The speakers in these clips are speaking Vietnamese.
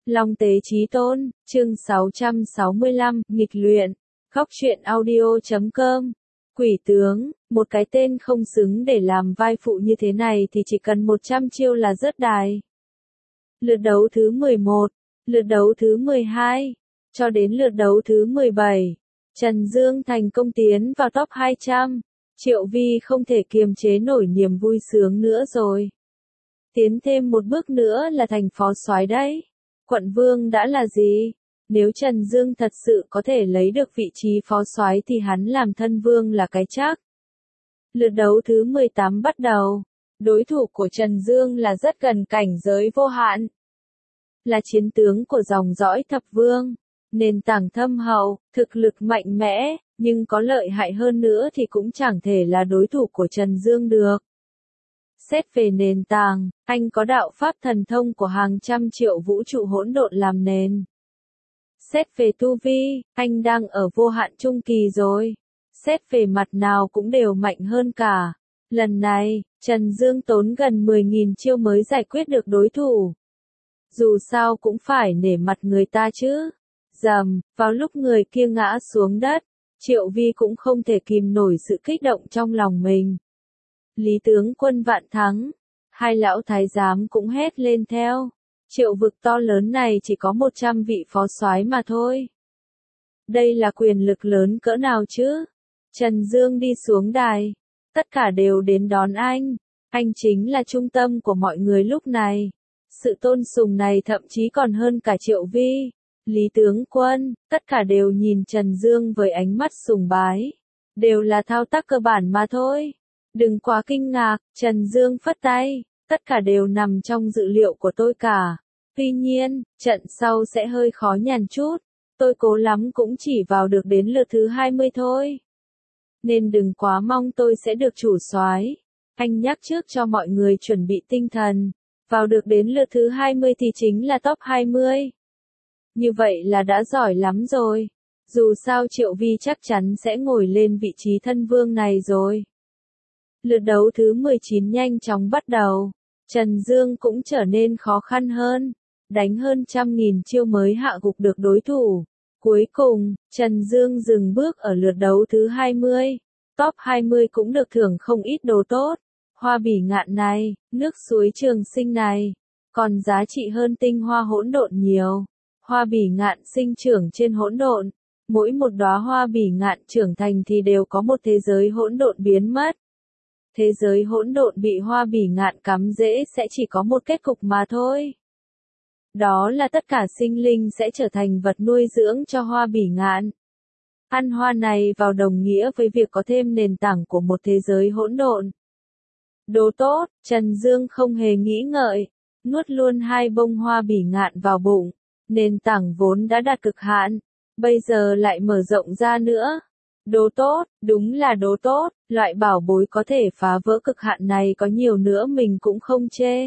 Long Tế Chí Tôn, chương 665, nghịch luyện, Góc truyện audio.com. Quỷ tướng, một cái tên không xứng để làm vai phụ như thế này thì chỉ cần 100 chiêu là rớt đài. Lượt đấu thứ 11, lượt đấu thứ 12, cho đến lượt đấu thứ 17, Trần Dương thành công tiến vào top 200. Triệu Vi không thể kiềm chế nổi niềm vui sướng nữa rồi. Tiến thêm một bước nữa là thành phó soái đấy. Quận vương đã là gì? Nếu Trần Dương thật sự có thể lấy được vị trí phó soái thì hắn làm thân vương là cái chắc. Lượt đấu thứ 18 bắt đầu. Đối thủ của Trần Dương là rất gần cảnh giới vô hạn. Là chiến tướng của dòng dõi thập vương. Nền tảng thâm hậu, thực lực mạnh mẽ, nhưng có lợi hại hơn nữa thì cũng chẳng thể là đối thủ của Trần Dương được. Xét về nền tảng, anh có đạo pháp thần thông của hàng trăm triệu vũ trụ hỗn độn làm nền. Xét về tu vi, anh đang ở vô hạn trung kỳ rồi. Xét về mặt nào cũng đều mạnh hơn cả. Lần này, Trần Dương tốn gần 10.000 chiêu mới giải quyết được đối thủ. Dù sao cũng phải nể mặt người ta chứ. Rầm, vào lúc người kia ngã xuống đất, Triệu Vi cũng không thể kìm nổi sự kích động trong lòng mình. Lý tướng quân vạn thắng, hai lão thái giám cũng hét lên theo. Triệu vực to lớn này chỉ có 100 vị phó soái mà thôi. Đây là quyền lực lớn cỡ nào chứ? Trần Dương đi xuống đài, tất cả đều đến đón anh. Anh chính là trung tâm của mọi người lúc này. Sự tôn sùng này thậm chí còn hơn cả Triệu Vi. Lý tướng quân, tất cả đều nhìn Trần Dương với ánh mắt sùng bái. Đều là thao tác cơ bản mà thôi. Đừng quá kinh ngạc, Trần Dương phất tay, tất cả đều nằm trong dự liệu của tôi cả. Tuy nhiên, trận sau sẽ hơi khó nhằn chút, tôi cố lắm cũng chỉ vào được đến lượt thứ 20 thôi. Nên đừng quá mong tôi sẽ được chủ soái. Anh nhắc trước cho mọi người chuẩn bị tinh thần, vào được đến lượt thứ 20 thì chính là top 20. Như vậy là đã giỏi lắm rồi. Dù sao Triệu Vi chắc chắn sẽ ngồi lên vị trí thân vương này rồi. Lượt đấu thứ 19 nhanh chóng bắt đầu. Trần Dương cũng trở nên khó khăn hơn. Đánh hơn 100.000 chiêu mới hạ gục được đối thủ. Cuối cùng, Trần Dương dừng bước ở lượt đấu thứ 20. Top 20 cũng được thưởng không ít đồ tốt. Hoa bỉ ngạn này, nước suối trường sinh này, còn giá trị hơn tinh hoa hỗn độn nhiều. Hoa bỉ ngạn sinh trưởng trên hỗn độn. Mỗi một đóa hoa bỉ ngạn trưởng thành thì đều có một thế giới hỗn độn biến mất. Thế giới hỗn độn bị hoa bỉ ngạn cắm rễ sẽ chỉ có một kết cục mà thôi. Đó là tất cả sinh linh sẽ trở thành vật nuôi dưỡng cho hoa bỉ ngạn. Ăn hoa này vào đồng nghĩa với việc có thêm nền tảng của một thế giới hỗn độn. Đồ tốt, Trần Dương không hề nghĩ ngợi, nuốt luôn 2 bông hoa bỉ ngạn vào bụng. Nền tảng vốn đã đạt cực hạn, bây giờ lại mở rộng ra nữa. Đồ tốt, đúng là đồ tốt, loại bảo bối có thể phá vỡ cực hạn này có nhiều nữa mình cũng không chê.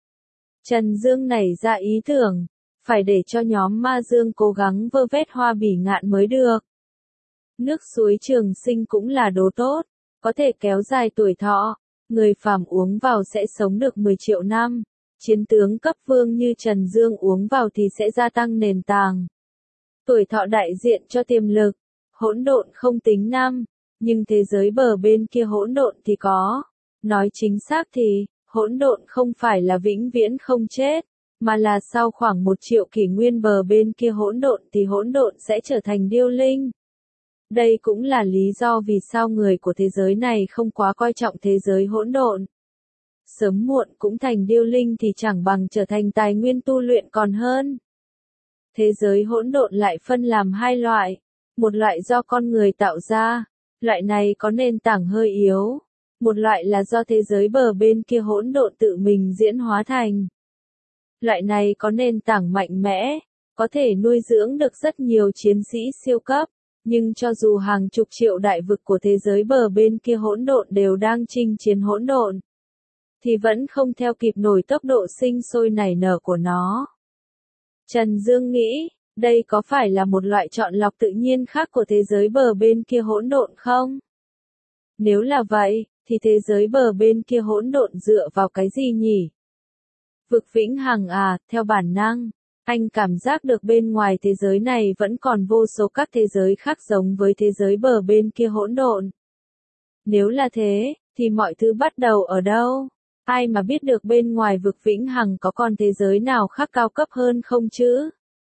Trần Dương nảy ra ý tưởng, phải để cho nhóm Ma Dương cố gắng vơ vét hoa bỉ ngạn mới được. Nước suối trường sinh cũng là đồ tốt, có thể kéo dài tuổi thọ, người phàm uống vào sẽ sống được 10 triệu năm. Chiến tướng cấp vương như Trần Dương uống vào thì sẽ gia tăng nền tảng. Tuổi thọ đại diện cho tiềm lực. Hỗn độn không tính năm, nhưng thế giới bờ bên kia hỗn độn thì có. Nói chính xác thì, hỗn độn không phải là vĩnh viễn không chết, mà là sau khoảng 1 triệu kỷ nguyên bờ bên kia hỗn độn thì hỗn độn sẽ trở thành điêu linh. Đây cũng là lý do vì sao người của thế giới này không quá coi trọng thế giới hỗn độn. Sớm muộn cũng thành điêu linh thì chẳng bằng trở thành tài nguyên tu luyện còn hơn. Thế giới hỗn độn lại phân làm 2 loại. Một loại do con người tạo ra, loại này có nền tảng hơi yếu. Một loại là do thế giới bờ bên kia hỗn độn tự mình diễn hóa thành. Loại này có nền tảng mạnh mẽ, có thể nuôi dưỡng được rất nhiều chiến sĩ siêu cấp. Nhưng cho dù hàng chục triệu đại vực của thế giới bờ bên kia hỗn độn đều đang chinh chiến hỗn độn, thì vẫn không theo kịp nổi tốc độ sinh sôi nảy nở của nó. Trần Dương nghĩ, đây có phải là một loại chọn lọc tự nhiên khác của thế giới bờ bên kia hỗn độn không? Nếu là vậy, thì thế giới bờ bên kia hỗn độn dựa vào cái gì nhỉ? Vực vĩnh hằng à, theo bản năng, Anh cảm giác được bên ngoài thế giới này vẫn còn vô số các thế giới khác giống với thế giới bờ bên kia hỗn độn. Nếu là thế, thì mọi thứ bắt đầu ở đâu? Ai mà biết được bên ngoài vực vĩnh hằng có còn thế giới nào khác cao cấp hơn không chứ?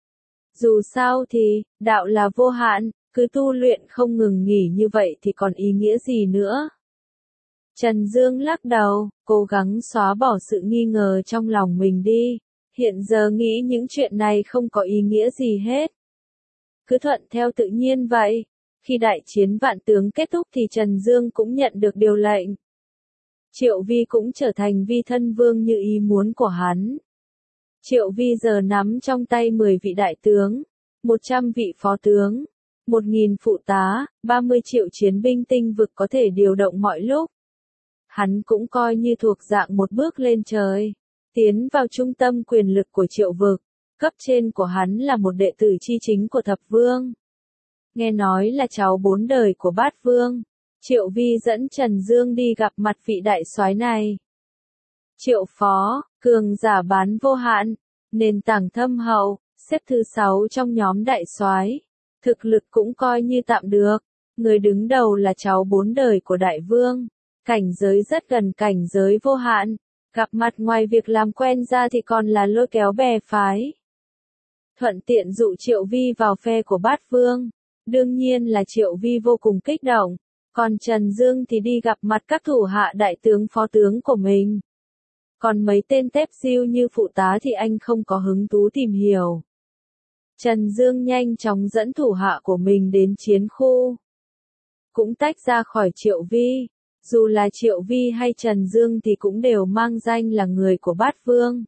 Dù sao thì, đạo là vô hạn, cứ tu luyện không ngừng nghỉ như vậy thì còn ý nghĩa gì nữa? Trần Dương lắc đầu, cố gắng xóa bỏ sự nghi ngờ trong lòng mình đi. Hiện giờ nghĩ những chuyện này không có ý nghĩa gì hết. Cứ thuận theo tự nhiên vậy. Khi đại chiến vạn tướng kết thúc thì Trần Dương cũng nhận được điều lệnh. Triệu Vi cũng trở thành vi thân vương như ý muốn của hắn. Triệu Vi giờ nắm trong tay 10 vị đại tướng, 100 vị phó tướng, 1.000 phụ tá, 30 triệu chiến binh tinh vực có thể điều động mọi lúc. Hắn cũng coi như thuộc dạng một bước lên trời, tiến vào trung tâm quyền lực của Triệu vực. Cấp trên của hắn là một đệ tử chi chính của Thập Vương. Nghe nói là cháu 4 đời của Bát Vương. Triệu Vi dẫn Trần Dương đi gặp mặt vị đại soái này. Triệu phó, cường giả bán vô hạn, nền tảng thâm hậu, xếp thứ 6 trong nhóm đại soái, thực lực cũng coi như tạm được. Người đứng đầu là cháu 4 đời của Đại Vương, cảnh giới rất gần cảnh giới vô hạn, gặp mặt ngoài việc làm quen ra thì còn là lôi kéo bè phái. Thuận tiện dụ Triệu Vi vào phe của Bát Vương, đương nhiên là Triệu Vi vô cùng kích động, còn Trần Dương thì đi gặp mặt các thủ hạ đại tướng phó tướng của mình. Còn mấy tên tép diêu như phụ tá thì anh không có hứng thú tìm hiểu. Trần Dương nhanh chóng dẫn thủ hạ của mình đến chiến khu. Cũng tách ra khỏi Triệu Vi. Dù là Triệu Vi hay Trần Dương thì cũng đều mang danh là người của Bát Vương.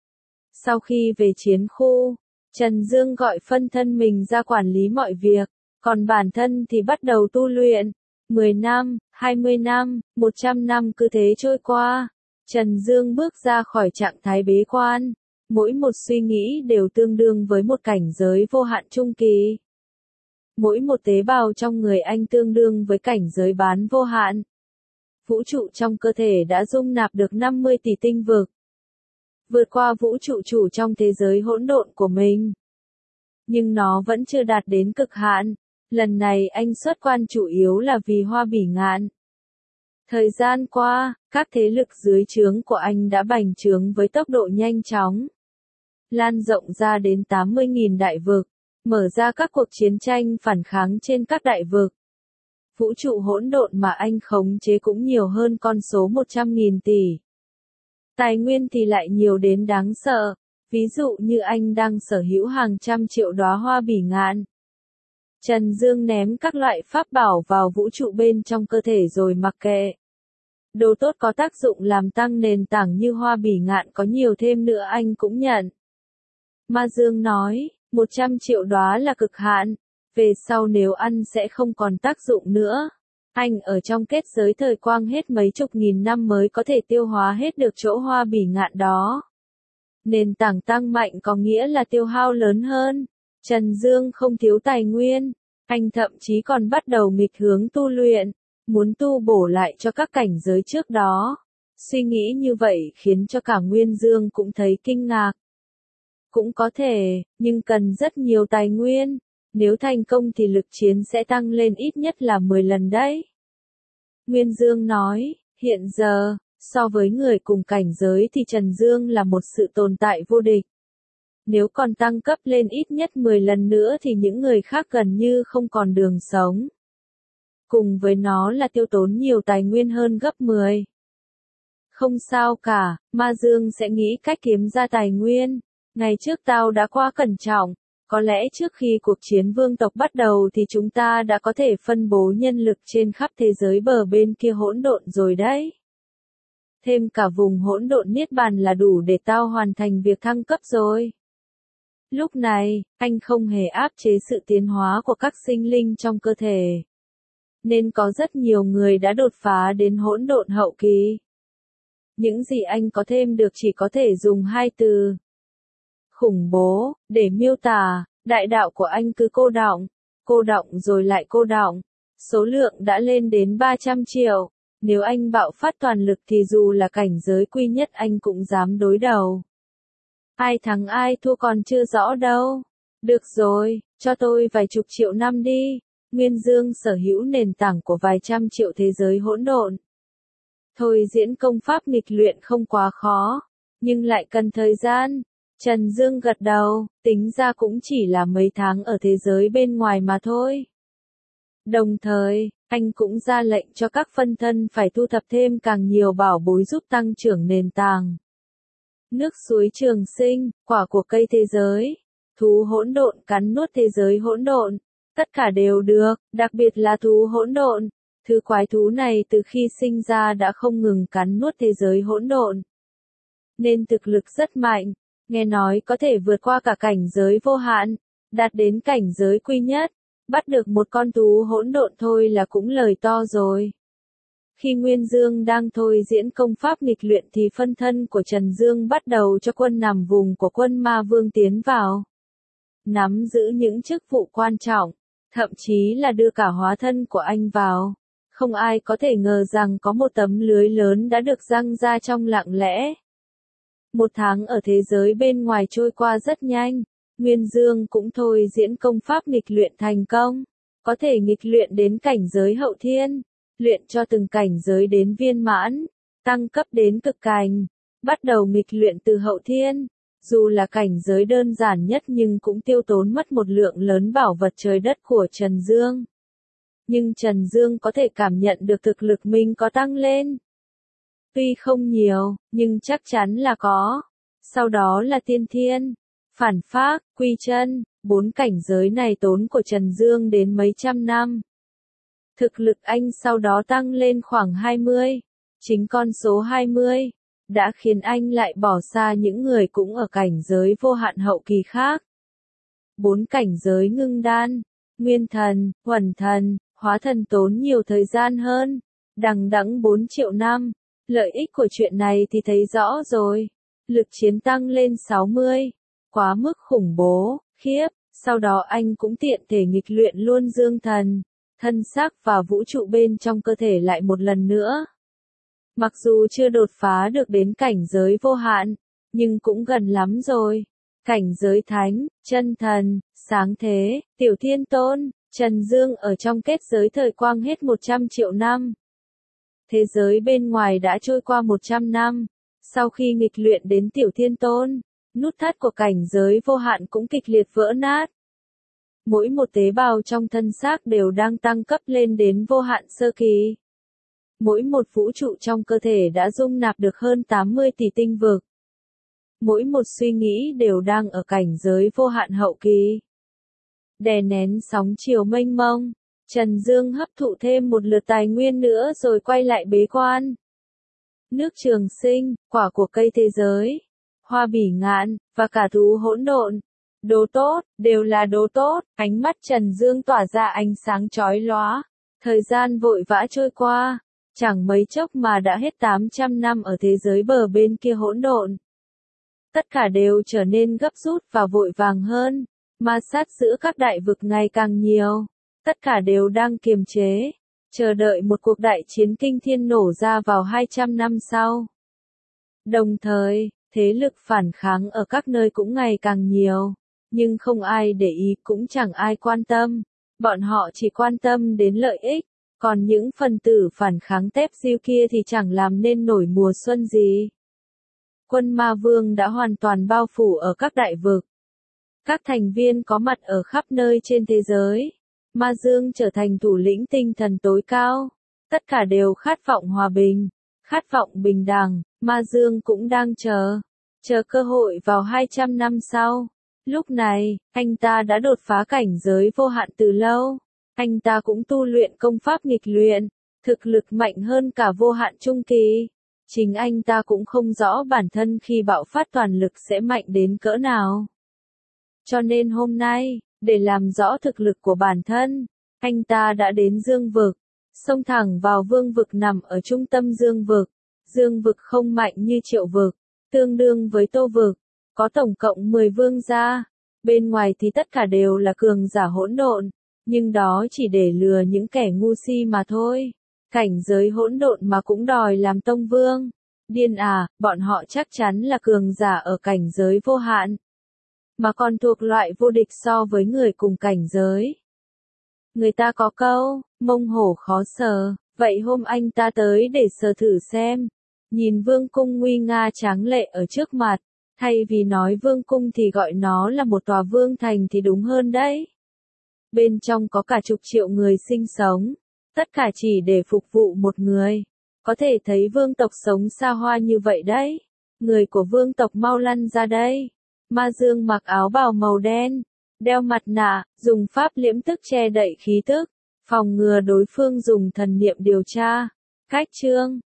Sau khi về chiến khu, Trần Dương gọi phân thân mình ra quản lý mọi việc, còn bản thân thì bắt đầu tu luyện. 10 năm, 20 năm, 100 năm cứ thế trôi qua. Trần Dương bước ra khỏi trạng thái bế quan, mỗi một suy nghĩ đều tương đương với một cảnh giới vô hạn trung kỳ. Mỗi một tế bào trong người anh tương đương với cảnh giới bán vô hạn. Vũ trụ trong cơ thể đã dung nạp được 50 tỷ tinh vực. Vượt qua vũ trụ chủ trong thế giới hỗn độn của mình. Nhưng nó vẫn chưa đạt đến cực hạn. Lần này anh xuất quan chủ yếu là vì Hoa Bỉ Ngạn. Thời gian qua, các thế lực dưới trướng của anh đã bành trướng với tốc độ nhanh chóng. Lan rộng ra đến 80.000 đại vực, mở ra các cuộc chiến tranh phản kháng trên các đại vực. Vũ trụ hỗn độn mà anh khống chế cũng nhiều hơn con số 100.000 tỷ. Tài nguyên thì lại nhiều đến đáng sợ, ví dụ như anh đang sở hữu hàng trăm triệu đóa hoa bỉ ngạn. Trần Dương ném các loại pháp bảo vào vũ trụ bên trong cơ thể rồi mặc kệ. Đồ tốt có tác dụng làm tăng nền tảng như hoa bỉ ngạn có nhiều thêm nữa anh cũng nhận. Ma Dương nói, 100 triệu đóa là cực hạn, về sau nếu ăn sẽ không còn tác dụng nữa. Anh ở trong kết giới thời quang hết mấy chục nghìn năm mới có thể tiêu hóa hết được chỗ hoa bỉ ngạn đó. Nền tảng tăng mạnh có nghĩa là tiêu hao lớn hơn. Trần Dương không thiếu tài nguyên, anh thậm chí còn bắt đầu nghịch hướng tu luyện, muốn tu bổ lại cho các cảnh giới trước đó. Suy nghĩ như vậy khiến cho cả Nguyên Dương cũng thấy kinh ngạc. Cũng có thể, nhưng cần rất nhiều tài nguyên. Nếu thành công thì lực chiến sẽ tăng lên ít nhất là 10 lần đấy. Nguyên Dương nói, hiện giờ, so với người cùng cảnh giới thì Trần Dương là một sự tồn tại vô địch. Nếu còn tăng cấp lên ít nhất 10 lần nữa thì những người khác gần như không còn đường sống. Cùng với nó là tiêu tốn nhiều tài nguyên hơn gấp 10. Không sao cả, Ma Dương sẽ nghĩ cách kiếm ra tài nguyên. Ngày trước tao đã quá cẩn trọng, có lẽ trước khi cuộc chiến vương tộc bắt đầu thì chúng ta đã có thể phân bố nhân lực trên khắp thế giới bờ bên kia hỗn độn rồi đấy. Thêm cả vùng hỗn độn Niết Bàn là đủ để tao hoàn thành việc thăng cấp rồi. Lúc này, anh không hề áp chế sự tiến hóa của các sinh linh trong cơ thể. Nên có rất nhiều người đã đột phá đến hỗn độn hậu kỳ. Những gì anh có thêm được chỉ có thể dùng hai từ. Khủng bố, để miêu tả, đại đạo của anh cứ cô đọng rồi lại cô đọng. Số lượng đã lên đến 300 triệu. Nếu anh bạo phát toàn lực thì dù là cảnh giới quy nhất anh cũng dám đối đầu. Ai thắng ai thua còn chưa rõ đâu. Được rồi, cho tôi vài chục triệu năm đi. Nguyên Dương sở hữu nền tảng của vài trăm triệu thế giới hỗn độn. Thôi diễn công pháp nghịch luyện không quá khó, nhưng lại cần thời gian. Trần Dương gật đầu, tính ra cũng chỉ là mấy tháng ở thế giới bên ngoài mà thôi. Đồng thời, anh cũng ra lệnh cho các phân thân phải thu thập thêm càng nhiều bảo bối giúp tăng trưởng nền tảng. Nước suối trường sinh, quả của cây thế giới, thú hỗn độn cắn nuốt thế giới hỗn độn, tất cả đều được, đặc biệt là thú hỗn độn. Thứ quái thú này từ khi sinh ra đã không ngừng cắn nuốt thế giới hỗn độn, nên thực lực rất mạnh, nghe nói có thể vượt qua cả cảnh giới vô hạn, đạt đến cảnh giới quy nhất, bắt được một con thú hỗn độn thôi là cũng lời to rồi. Khi Nguyên Dương đang thôi diễn công pháp nghịch luyện thì phân thân của Trần Dương bắt đầu cho quân nằm vùng của quân Ma Vương tiến vào, nắm giữ những chức vụ quan trọng, thậm chí là đưa cả hóa thân của anh vào. Không ai có thể ngờ rằng có một tấm lưới lớn đã được giăng ra trong lặng lẽ. Một tháng ở thế giới bên ngoài trôi qua rất nhanh, Nguyên Dương cũng thôi diễn công pháp nghịch luyện thành công, có thể nghịch luyện đến cảnh giới hậu thiên, luyện cho từng cảnh giới đến viên mãn, tăng cấp đến cực cảnh, bắt đầu nghịch luyện từ hậu thiên. Dù là cảnh giới đơn giản nhất nhưng cũng tiêu tốn mất một lượng lớn bảo vật trời đất của Trần Dương. Nhưng Trần Dương có thể cảm nhận được thực lực mình có tăng lên. Tuy không nhiều, nhưng chắc chắn là có. Sau đó là tiên thiên, phản phác, quy chân, 4 cảnh giới này tốn của Trần Dương đến mấy trăm năm. Thực lực anh sau đó tăng lên khoảng 20. Chính con số 20 đã khiến anh lại bỏ xa những người cũng ở cảnh giới vô hạn hậu kỳ khác. 4 cảnh giới ngưng đan, nguyên thần, huẩn thần, hóa thần tốn nhiều thời gian hơn, đằng đẵng 4 triệu năm. Lợi ích của chuyện này thì thấy rõ rồi. Lực chiến tăng lên 60, quá mức khủng bố, khiếp. Sau đó anh cũng tiện thể nghịch luyện luôn dương thần, thân xác và vũ trụ bên trong cơ thể lại một lần nữa. Mặc dù chưa đột phá được đến cảnh giới vô hạn, nhưng cũng gần lắm rồi. Cảnh giới thánh, chân thần, sáng thế, tiểu thiên tôn, Trần Dương ở trong kết giới thời quang hết 100 triệu năm. Thế giới bên ngoài đã trôi qua 100 năm. Sau khi nghịch luyện đến tiểu thiên tôn, nút thắt của cảnh giới vô hạn cũng kịch liệt vỡ nát. Mỗi một tế bào trong thân xác đều đang tăng cấp lên đến vô hạn sơ kỳ. Mỗi một vũ trụ trong cơ thể đã dung nạp được hơn 80 tỷ tinh vực. Mỗi một suy nghĩ đều đang ở cảnh giới vô hạn hậu kỳ. Đè nén sóng chiều mênh mông, Trần Dương hấp thụ thêm một lượt tài nguyên nữa rồi quay lại bế quan. Nước trường sinh, quả của cây thế giới, hoa bỉ ngạn, và cả thú hỗn độn. Đồ tốt, đều là đồ tốt, ánh mắt Trần Dương tỏa ra ánh sáng chói lóa. Thời gian vội vã trôi qua, chẳng mấy chốc mà đã hết 800 năm ở thế giới bờ bên kia hỗn độn. Tất cả đều trở nên gấp rút và vội vàng hơn, ma sát giữa các đại vực ngày càng nhiều. Tất cả đều đang kiềm chế, chờ đợi một cuộc đại chiến kinh thiên nổ ra vào 200 năm sau. Đồng thời, thế lực phản kháng ở các nơi cũng ngày càng nhiều, nhưng không ai để ý cũng chẳng ai quan tâm. Bọn họ chỉ quan tâm đến lợi ích, còn những phần tử phản kháng tép diêu kia thì chẳng làm nên nổi mùa xuân gì. Quân Ma Vương đã hoàn toàn bao phủ ở các đại vực. Các thành viên có mặt ở khắp nơi trên thế giới. Ma Dương trở thành thủ lĩnh tinh thần tối cao. Tất cả đều khát vọng hòa bình, khát vọng bình đẳng. Ma Dương cũng đang chờ cơ hội vào 200 năm sau. Lúc này, anh ta đã đột phá cảnh giới vô hạn từ lâu. Anh ta cũng tu luyện công pháp nghịch luyện, thực lực mạnh hơn cả vô hạn trung kỳ. Chính anh ta cũng không rõ bản thân khi bạo phát toàn lực sẽ mạnh đến cỡ nào. Cho nên hôm nay, để làm rõ thực lực của bản thân, anh ta đã đến Dương vực, xông thẳng vào Vương vực nằm ở trung tâm Dương vực. Dương vực không mạnh như Triệu vực, tương đương với Tô vực, có tổng cộng 10 vương gia. Bên ngoài thì tất cả đều là cường giả hỗn độn, nhưng đó chỉ để lừa những kẻ ngu si mà thôi. Cảnh giới hỗn độn mà cũng đòi làm tông vương. Điên à, bọn họ chắc chắn là cường giả ở cảnh giới vô hạn. Mà còn thuộc loại vô địch so với người cùng cảnh giới. Người ta có câu, mông hổ khó sờ, vậy hôm anh ta tới để sờ thử xem. Nhìn vương cung nguy nga tráng lệ ở trước mặt, thay vì nói vương cung thì gọi nó là một tòa vương thành thì đúng hơn đấy. Bên trong có cả chục triệu người sinh sống, tất cả chỉ để phục vụ một người. Có thể thấy vương tộc sống xa hoa như vậy đấy. Người của vương tộc mau lăn ra đây. Ma Dương mặc áo bào màu đen, đeo mặt nạ, dùng pháp liễm tức che đậy khí tức, phòng ngừa đối phương dùng thần niệm điều tra. Cách chương